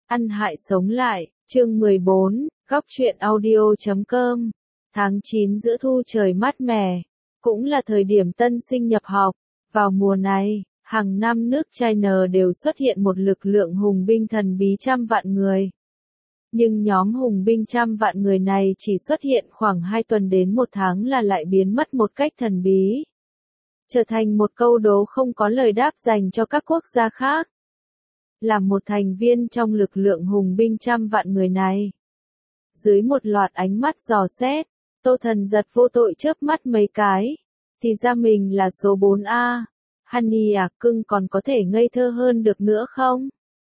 Ăn hại sống lại, chương 14, góc truyện audio.com. Tháng 9 giữa thu trời mát mẻ, cũng là thời điểm tân sinh nhập học. Vào mùa này, hàng năm nước China đều xuất hiện một lực lượng hùng binh thần bí trăm vạn người. Nhưng nhóm hùng binh trăm vạn người này chỉ xuất hiện khoảng 2 tuần đến 1 tháng là lại biến mất một cách thần bí. Trở thành một câu đố không có lời đáp dành cho các quốc gia khác. Là một thành viên trong lực lượng hùng binh trăm vạn người này. Dưới một loạt ánh mắt dò xét, Tô Thần Giật vô tội chớp mắt mấy cái. Thì ra mình là số 4A. Honey à cưng còn có thể ngây thơ hơn được nữa không?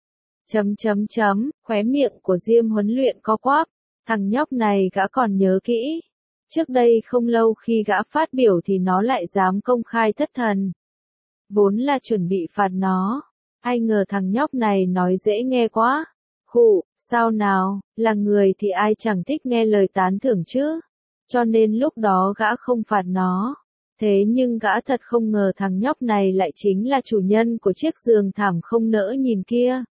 Khóe miệng của Diêm Huấn Luyện co quắp. Thằng nhóc này gã còn nhớ kỹ. Trước đây không lâu khi gã phát biểu thì nó lại dám công khai thất thần. Vốn là chuẩn bị phạt nó. Ai ngờ thằng nhóc này nói dễ nghe quá. Khụ, sao nào, là người thì ai chẳng thích nghe lời tán thưởng chứ. Cho nên lúc đó gã không phạt nó. Thế nhưng gã thật không ngờ thằng nhóc này lại chính là chủ nhân của chiếc giường thảm không nỡ nhìn kia.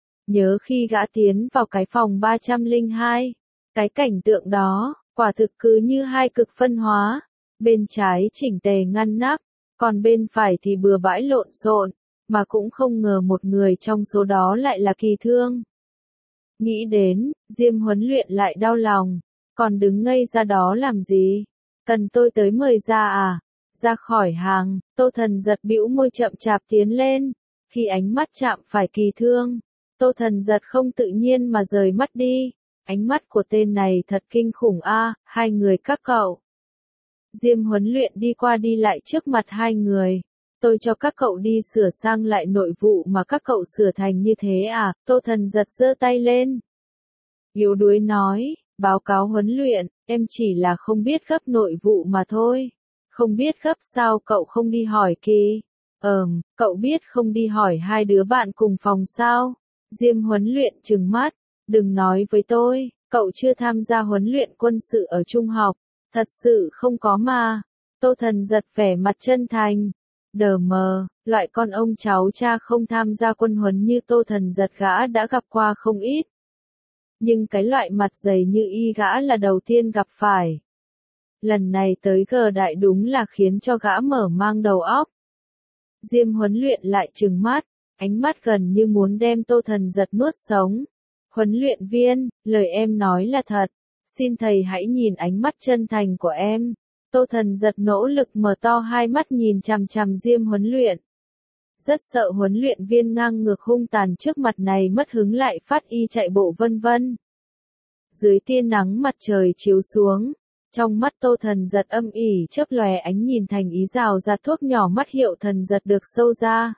Nhớ khi gã tiến vào cái phòng 302, cái cảnh tượng đó, quả thực cứ như hai cực phân hóa. Bên trái chỉnh tề ngăn nắp, còn bên phải thì bừa bãi lộn xộn. Mà cũng không ngờ một người trong số đó lại là Kỳ Thương. Nghĩ đến, Diêm Huấn Luyện lại đau lòng. Còn đứng ngây ra đó làm gì? Cần tôi tới mời ra à? Ra khỏi hàng, Tô Thần Giật bĩu môi chậm chạp tiến lên. Khi ánh mắt chạm phải Kỳ Thương, Tô Thần Giật không tự nhiên mà rời mắt đi. Ánh mắt của tên này thật kinh khủng a, hai người các cậu. Diêm Huấn Luyện đi qua đi lại trước mặt hai người. Tôi cho các cậu đi sửa sang lại nội vụ mà các cậu sửa thành như thế à? Tô Thần Giật giơ tay lên. Yếu đuối nói, báo cáo huấn luyện, em chỉ là không biết gấp nội vụ mà thôi. Không biết gấp sao cậu không đi hỏi Kỳ? Cậu biết không đi hỏi hai đứa bạn cùng phòng sao? Diêm Huấn Luyện trừng mắt, đừng nói với tôi, cậu chưa tham gia huấn luyện quân sự ở trung học. Thật sự không có mà. Tô Thần Giật vẻ mặt chân thành. Đờ mờ, loại con ông cháu cha không tham gia quân huấn như Tô Thần Giật gã đã gặp qua không ít. Nhưng cái loại mặt dày như y gã là đầu tiên gặp phải. Lần này tới G đại đúng là khiến cho gã mở mang đầu óc. Diêm Huấn Luyện lại trừng mắt, ánh mắt gần như muốn đem Tô Thần Giật nuốt sống. Huấn luyện viên, lời em nói là thật. Xin thầy hãy nhìn ánh mắt chân thành của em. Tô Thần Giật nỗ lực mở to hai mắt nhìn chằm chằm Diêm Huấn Luyện. Rất sợ huấn luyện viên ngang ngược hung tàn trước mặt này mất hứng lại phát y chạy bộ vân vân. Dưới tia nắng mặt trời chiếu xuống, trong mắt Tô Thần Giật âm ỉ chớp lòe ánh nhìn thành ý rào ra thuốc nhỏ mắt hiệu thần giật được sâu ra.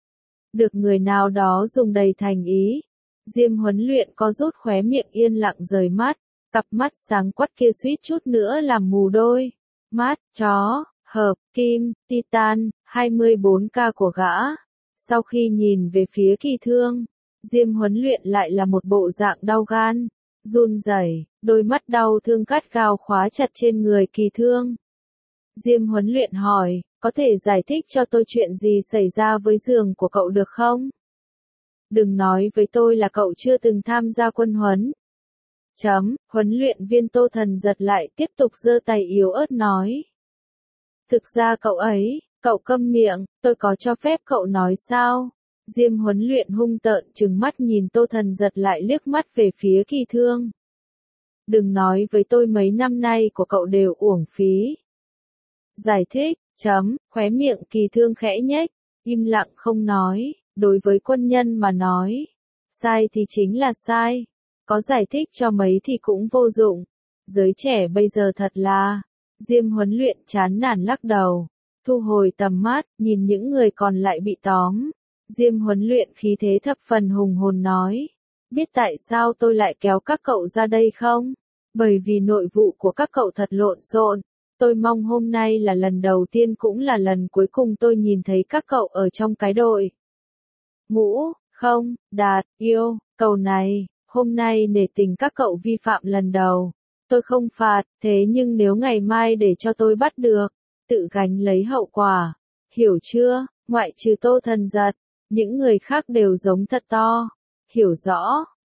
Được người nào đó dùng đầy thành ý. Diêm Huấn Luyện có rút khóe miệng yên lặng rời mắt, cặp mắt sáng quắc kia suýt chút nữa làm mù đôi. Mắt, chó, hợp, kim, titan, 24K của gã. Sau khi nhìn về phía Kỳ Thương, Diêm Huấn Luyện lại là một bộ dạng đau gan, run rẩy, đôi mắt đau thương gắt gao khóa chặt trên người Kỳ Thương. Diêm Huấn Luyện hỏi, có thể giải thích cho tôi chuyện gì xảy ra với giường của cậu được không? Đừng nói với tôi là cậu chưa từng tham gia quân huấn. Huấn luyện viên Tô Thần Giật lại tiếp tục giơ tay yếu ớt nói. Thực ra cậu câm miệng, tôi có cho phép cậu nói sao? Diêm Huấn Luyện hung tợn trừng mắt nhìn Tô Thần Giật lại liếc mắt về phía Kỳ Thương. Đừng nói với tôi mấy năm nay của cậu đều uổng phí. Giải thích, khóe miệng Kỳ Thương khẽ nhếch, im lặng không nói, đối với quân nhân mà nói. Sai thì chính là sai. Có giải thích cho mấy thì cũng vô dụng. Giới trẻ bây giờ thật là. Diêm Huấn Luyện chán nản lắc đầu. Thu hồi tầm mắt, nhìn những người còn lại bị tóm. Diêm Huấn Luyện khí thế thập phần hùng hồn nói. Biết tại sao tôi lại kéo các cậu ra đây không? Bởi vì nội vụ của các cậu thật lộn xộn. Tôi mong hôm nay là lần đầu tiên cũng là lần cuối cùng tôi nhìn thấy các cậu ở trong cái đội. Ngũ, không, Đạt, yêu, cầu này. Hôm nay nể tình các cậu vi phạm lần đầu. Tôi không phạt, thế nhưng nếu ngày mai để cho tôi bắt được, tự gánh lấy hậu quả. Hiểu chưa? Ngoại trừ Tô Thần Giật, những người khác đều giống thật to. Hiểu rõ,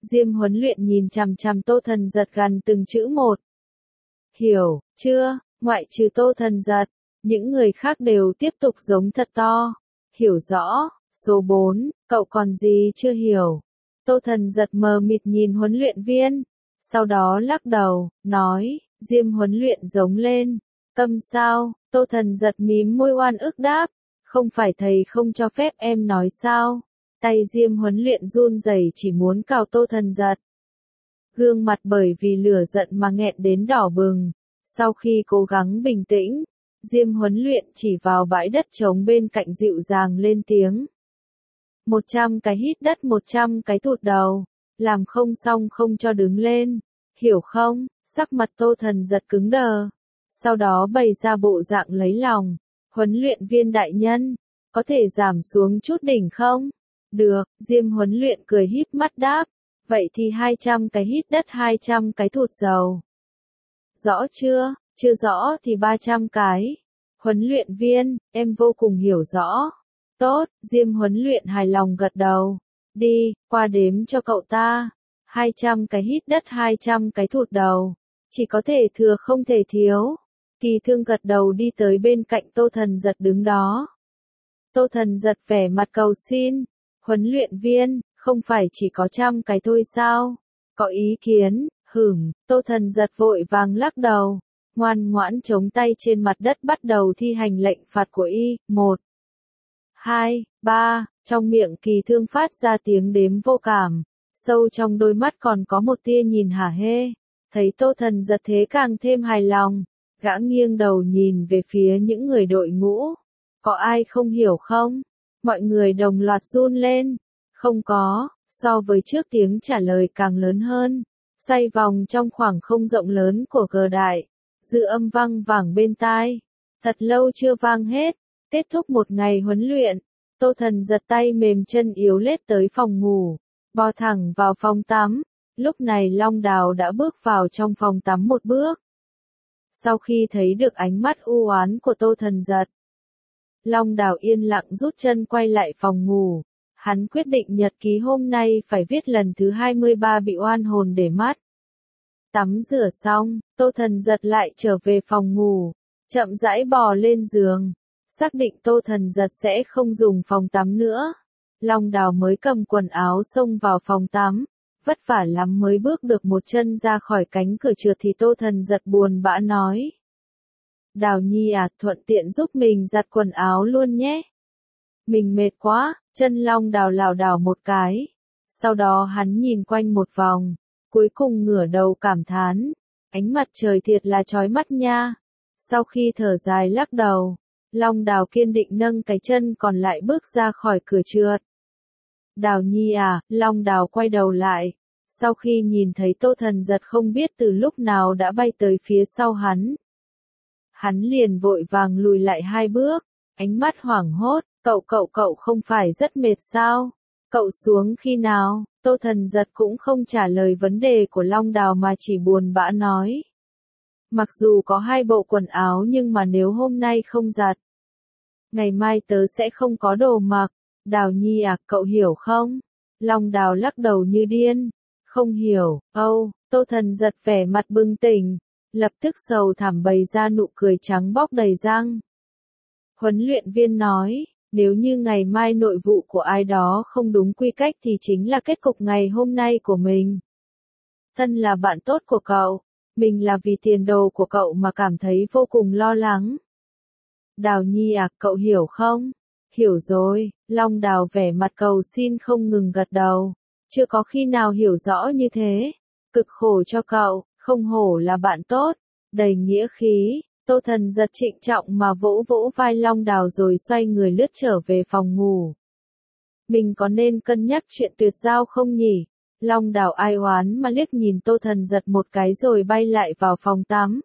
Diêm huấn luyện nhìn chằm chằm Tô Thần Giật gần từng chữ một. Hiểu, chưa, ngoại trừ Tô Thần Giật, những người khác đều tiếp tục giống thật to. Hiểu rõ, số 4, cậu còn gì chưa hiểu? Tô Thần Giật mờ mịt nhìn huấn luyện viên, sau đó lắc đầu, nói, Diêm huấn luyện giống lên. Câm sao? Tô Thần Giật mím môi oan ức đáp, không phải thầy không cho phép em nói sao? Tay Diêm huấn luyện run rẩy chỉ muốn cào Tô Thần Giật. Gương mặt bởi vì lửa giận mà nghẹn đến đỏ bừng. Sau khi cố gắng bình tĩnh, Diêm huấn luyện chỉ vào bãi đất trống bên cạnh dịu dàng lên tiếng. 100 cái hít đất 100 cái tụt đầu, làm không xong không cho đứng lên, hiểu không? Sắc mặt Tô Thần Giật cứng đờ, sau đó bày ra bộ dạng lấy lòng, huấn luyện viên đại nhân, có thể giảm xuống chút đỉnh không? Được, Diêm huấn luyện cười híp mắt đáp, vậy thì 200 cái hít đất 200 cái thụt dầu. Rõ chưa? Chưa rõ thì 300 cái. Huấn luyện viên, em vô cùng hiểu rõ. Tốt, Diêm huấn luyện hài lòng gật đầu. Đi, qua đếm cho cậu ta. 200 cái hít đất 200 cái thụt đầu. Chỉ có thể thừa không thể thiếu. Kỳ Thương gật đầu đi tới bên cạnh Tô Thần Giật đứng đó. Tô Thần Giật vẻ mặt cầu xin. Huấn luyện viên, không phải chỉ có 100 cái thôi sao? Có ý kiến, Tô Thần Giật vội vàng lắc đầu. Ngoan ngoãn chống tay trên mặt đất bắt đầu thi hành lệnh phạt của y. 1, 2, 3, trong miệng Kỳ Thương phát ra tiếng đếm vô cảm. Sâu trong đôi mắt còn có một tia nhìn hả hê. Thấy Tô Thần Giật thế càng thêm hài lòng. Gã nghiêng đầu nhìn về phía những người đội ngũ. Có ai không hiểu không? Mọi người đồng loạt run lên. Không có, so với trước tiếng trả lời càng lớn hơn. Xoay vòng trong khoảng không rộng lớn của cờ đại. Dư âm vang vẳng bên tai. Thật lâu chưa vang hết. Kết thúc một ngày huấn luyện. Tô Thần Giật tay mềm chân yếu lết tới phòng ngủ. Bò thẳng vào phòng tắm. Lúc này Long Đào đã bước vào trong phòng tắm một bước. Sau khi thấy được ánh mắt u oán của Tô Thần Giật, Long Đào yên lặng rút chân quay lại phòng ngủ. Hắn quyết định nhật ký hôm nay phải viết lần thứ 23 bị oan hồn để mắt. Tắm rửa xong, Tô Thần Giật lại trở về phòng ngủ, chậm rãi bò lên giường, xác định Tô Thần Giật sẽ không dùng phòng tắm nữa. Long Đào mới cầm quần áo xông vào phòng tắm, vất vả lắm mới bước được một chân ra khỏi cánh cửa trượt thì Tô Thần Giật buồn bã nói. Đào Nhi à, thuận tiện giúp mình giặt quần áo luôn nhé. Mình mệt quá, chân Long Đào lảo đảo một cái. Sau đó hắn nhìn quanh một vòng, cuối cùng ngửa đầu cảm thán. Ánh mặt trời thiệt là chói mắt nha. Sau khi thở dài lắc đầu, Long Đào kiên định nâng cái chân còn lại bước ra khỏi cửa trượt. Đào Nhi à, Long Đào quay đầu lại. Sau khi nhìn thấy Tô Thần Giật không biết từ lúc nào đã bay tới phía sau hắn. Hắn liền vội vàng lùi lại 2 bước, ánh mắt hoảng hốt, cậu không phải rất mệt sao? Cậu xuống khi nào? Tô Thần Giật cũng không trả lời vấn đề của Long Đào mà chỉ buồn bã nói. Mặc dù có 2 bộ quần áo nhưng mà nếu hôm nay không giặt, ngày mai tớ sẽ không có đồ mặc. Đào Nhi à, cậu hiểu không? Long Đào lắc đầu như điên. Không hiểu, Tô Thần Giật vẻ mặt bừng tỉnh, lập tức sầu thảm bày ra nụ cười trắng bóc đầy răng. Huấn luyện viên nói, nếu như ngày mai nội vụ của ai đó không đúng quy cách thì chính là kết cục ngày hôm nay của mình. Thân là bạn tốt của cậu, mình là vì tiền đồ của cậu mà cảm thấy vô cùng lo lắng. Đào Nhi à, cậu hiểu không? Hiểu rồi, Long Đào vẻ mặt cầu xin không ngừng gật đầu. Chưa có khi nào hiểu rõ như thế. Cực khổ cho cậu, không hổ là bạn tốt. Đầy nghĩa khí, Tô Thần Giật trịnh trọng mà vỗ vỗ vai Long Đào rồi xoay người lướt trở về phòng ngủ. Mình có nên cân nhắc chuyện tuyệt giao không nhỉ? Long Đào ai oán mà liếc nhìn Tô Thần Giật một cái rồi bay lại vào phòng tắm.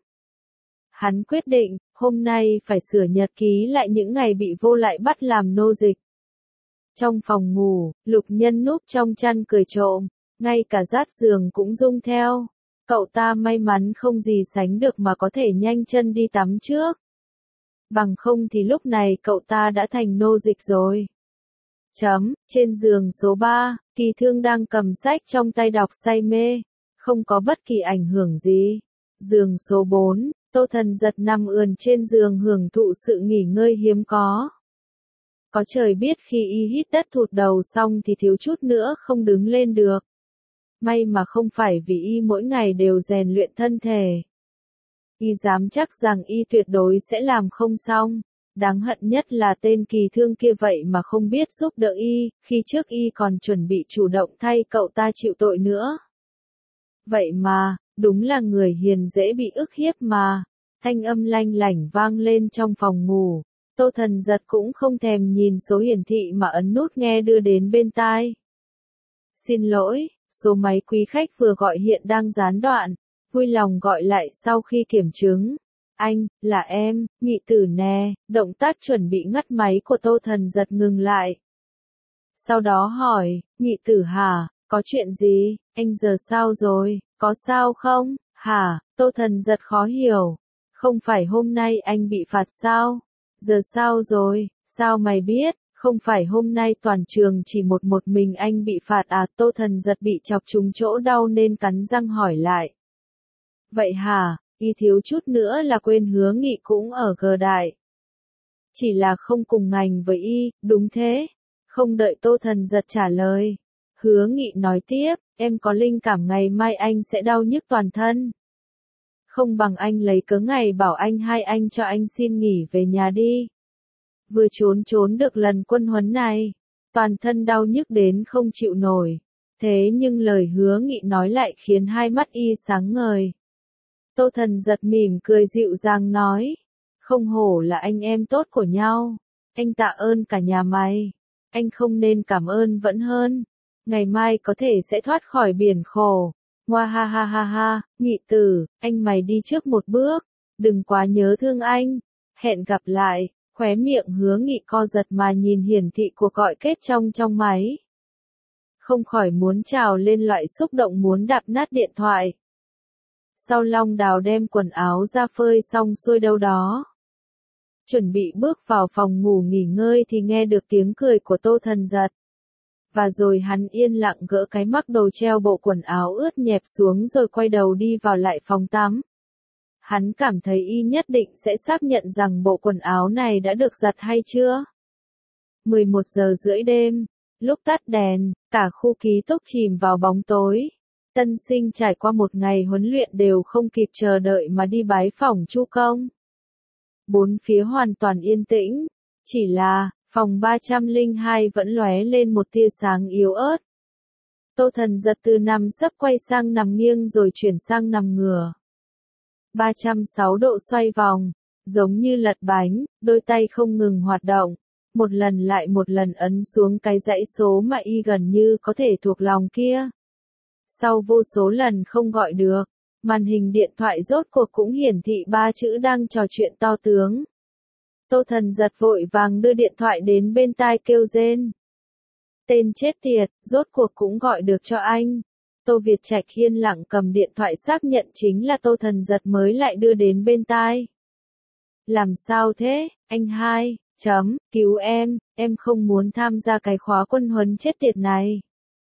Hắn quyết định, hôm nay phải sửa nhật ký lại những ngày bị vô lại bắt làm nô dịch. Trong phòng ngủ, Lục Nhân núp trong chăn cười trộm, ngay cả rát giường cũng rung theo. Cậu ta may mắn không gì sánh được mà có thể nhanh chân đi tắm trước. Bằng không thì lúc này cậu ta đã thành nô dịch rồi. Trên giường số 3, Kỳ Thương đang cầm sách trong tay đọc say mê, không có bất kỳ ảnh hưởng gì. Giường số 4, Tô Thần Giật nằm ườn trên giường hưởng thụ sự nghỉ ngơi hiếm có. Có trời biết khi y hít đất thụt đầu xong thì thiếu chút nữa không đứng lên được. May mà không phải vì y mỗi ngày đều rèn luyện thân thể. Y dám chắc rằng y tuyệt đối sẽ làm không xong. Đáng hận nhất là tên Kỳ Thương kia vậy mà không biết giúp đỡ y, khi trước y còn chuẩn bị chủ động thay cậu ta chịu tội nữa. Vậy mà, đúng là người hiền dễ bị ức hiếp mà. Thanh âm lanh lảnh vang lên trong phòng ngủ. Tô Thần Giật cũng không thèm nhìn số hiển thị mà ấn nút nghe đưa đến bên tai. Xin lỗi, số máy quý khách vừa gọi hiện đang gián đoạn. Vui lòng gọi lại sau khi kiểm chứng. Anh, là em, Nghị Tử nè. Động tác chuẩn bị ngắt máy của Tô Thần Giật ngừng lại. Sau đó hỏi, Nghị Tử hả, có chuyện gì, anh giờ sao rồi, có sao không, hả, Tô Thần Giật khó hiểu. Không phải hôm nay anh bị phạt sao? Giờ sao rồi, sao mày biết, không phải hôm nay toàn trường chỉ một mình anh bị phạt à? Tô Thần Giật bị chọc trúng chỗ đau nên cắn răng hỏi lại. Vậy hả, y thiếu chút nữa là quên Hứa Nghị cũng ở G Đại. Chỉ là không cùng ngành với y, đúng thế. Không đợi Tô Thần Giật trả lời. Hứa Nghị nói tiếp, em có linh cảm ngày mai anh sẽ đau nhức toàn thân. Không bằng anh lấy cớ ngày bảo anh hai anh cho anh xin nghỉ về nhà đi. Vừa trốn được lần quân huấn này, toàn thân đau nhức đến không chịu nổi. Thế nhưng lời Hứa Nghị nói lại khiến hai mắt y sáng ngời. Tô Thần Giật mỉm cười dịu dàng nói, không hổ là anh em tốt của nhau, anh tạ ơn cả nhà mày, anh không nên cảm ơn vẫn hơn, ngày mai có thể sẽ thoát khỏi biển khổ. Hoa ha ha ha ha, Nghị Tử, anh mày đi trước một bước, đừng quá nhớ thương anh, hẹn gặp lại. Khóe miệng Hứa Nghị co giật mà nhìn hiển thị cuộc gọi kết trong máy. Không khỏi muốn trào lên loại xúc động muốn đạp nát điện thoại. Sau Long Đào đem quần áo ra phơi xong xuôi đâu đó. Chuẩn bị bước vào phòng ngủ nghỉ ngơi thì nghe được tiếng cười của Tô Thần Giật. Và rồi hắn yên lặng gỡ cái mắc đầu treo bộ quần áo ướt nhẹp xuống rồi quay đầu đi vào lại phòng tắm. Hắn cảm thấy y nhất định sẽ xác nhận rằng bộ quần áo này đã được giặt hay chưa. 11 giờ rưỡi đêm, lúc tắt đèn, cả khu ký túc chìm vào bóng tối. Tân sinh trải qua một ngày huấn luyện đều không kịp chờ đợi mà đi bái phỏng Chu Công. Bốn phía hoàn toàn yên tĩnh, chỉ là, phòng 302 vẫn lóe lên một tia sáng yếu ớt. Tô Thần Giật từ nằm sấp quay sang nằm nghiêng rồi chuyển sang nằm ngửa. 306 độ xoay vòng, giống như lật bánh, đôi tay không ngừng hoạt động, một lần lại một lần ấn xuống cái dãy số mà y gần như có thể thuộc lòng kia. Sau vô số lần không gọi được, màn hình điện thoại rốt cuộc cũng hiển thị 3 chữ đang trò chuyện to tướng. Tô Thần Giật vội vàng đưa điện thoại đến bên tai kêu rên. Tên chết tiệt, rốt cuộc cũng gọi được cho anh. Tô Việt Trạch yên lặng cầm điện thoại xác nhận chính là Tô Thần Giật mới lại đưa đến bên tai. Làm sao thế, anh hai, cứu em không muốn tham gia cái khóa quân huấn chết tiệt này.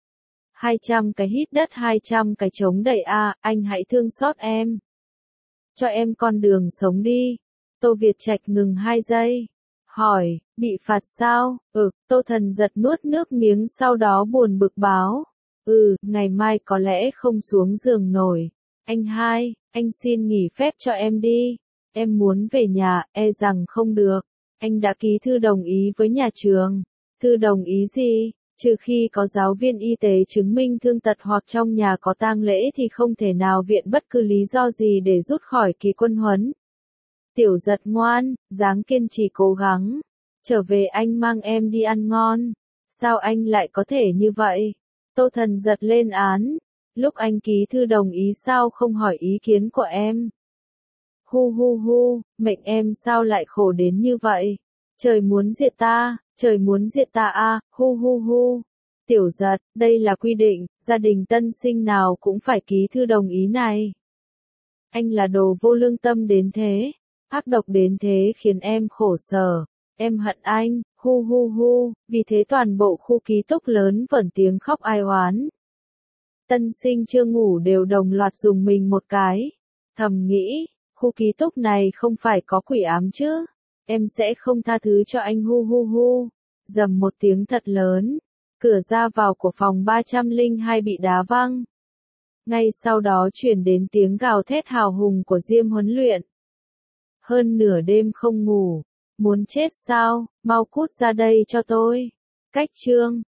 200 cái hít đất 200 cái chống đẩy a, anh hãy thương xót em. Cho em con đường sống đi. Tô Việt Trạch ngừng 2 giây. Hỏi, bị phạt sao? Tô Thần Giật nuốt nước miếng sau đó buồn bực báo. Ngày mai có lẽ không xuống giường nổi. Anh hai, anh xin nghỉ phép cho em đi. Em muốn về nhà, e rằng không được. Anh đã ký thư đồng ý với nhà trường. Thư đồng ý gì? Trừ khi có giáo viên y tế chứng minh thương tật hoặc trong nhà có tang lễ thì không thể nào viện bất cứ lý do gì để rút khỏi kỳ quân huấn. Tiểu Giật ngoan, dáng kiên trì cố gắng. Trở về anh mang em đi ăn ngon. Sao anh lại có thể như vậy? Tô Thần Giật lên án. Lúc anh ký thư đồng ý sao không hỏi ý kiến của em? Mệnh em sao lại khổ đến như vậy? Trời muốn diệt ta a, Tiểu Giật, đây là quy định, gia đình tân sinh nào cũng phải ký thư đồng ý này. Anh là đồ vô lương tâm đến thế, ác độc đến thế khiến em khổ sở. em hận anh, hu hu hu, vì thế toàn bộ khu ký túc lớn vẩn tiếng khóc ai oán. Tân sinh chưa ngủ đều đồng loạt dùng mình một cái, thầm nghĩ, khu ký túc này không phải có quỷ ám chứ, em sẽ không tha thứ cho anh hu hu hu, rầm một tiếng thật lớn, cửa ra vào của phòng 302 bị đá văng. Ngay sau đó chuyển đến tiếng gào thét hào hùng của Diêm huấn luyện. Hơn nửa đêm không ngủ, muốn chết sao, mau cút ra đây cho tôi. Cách chương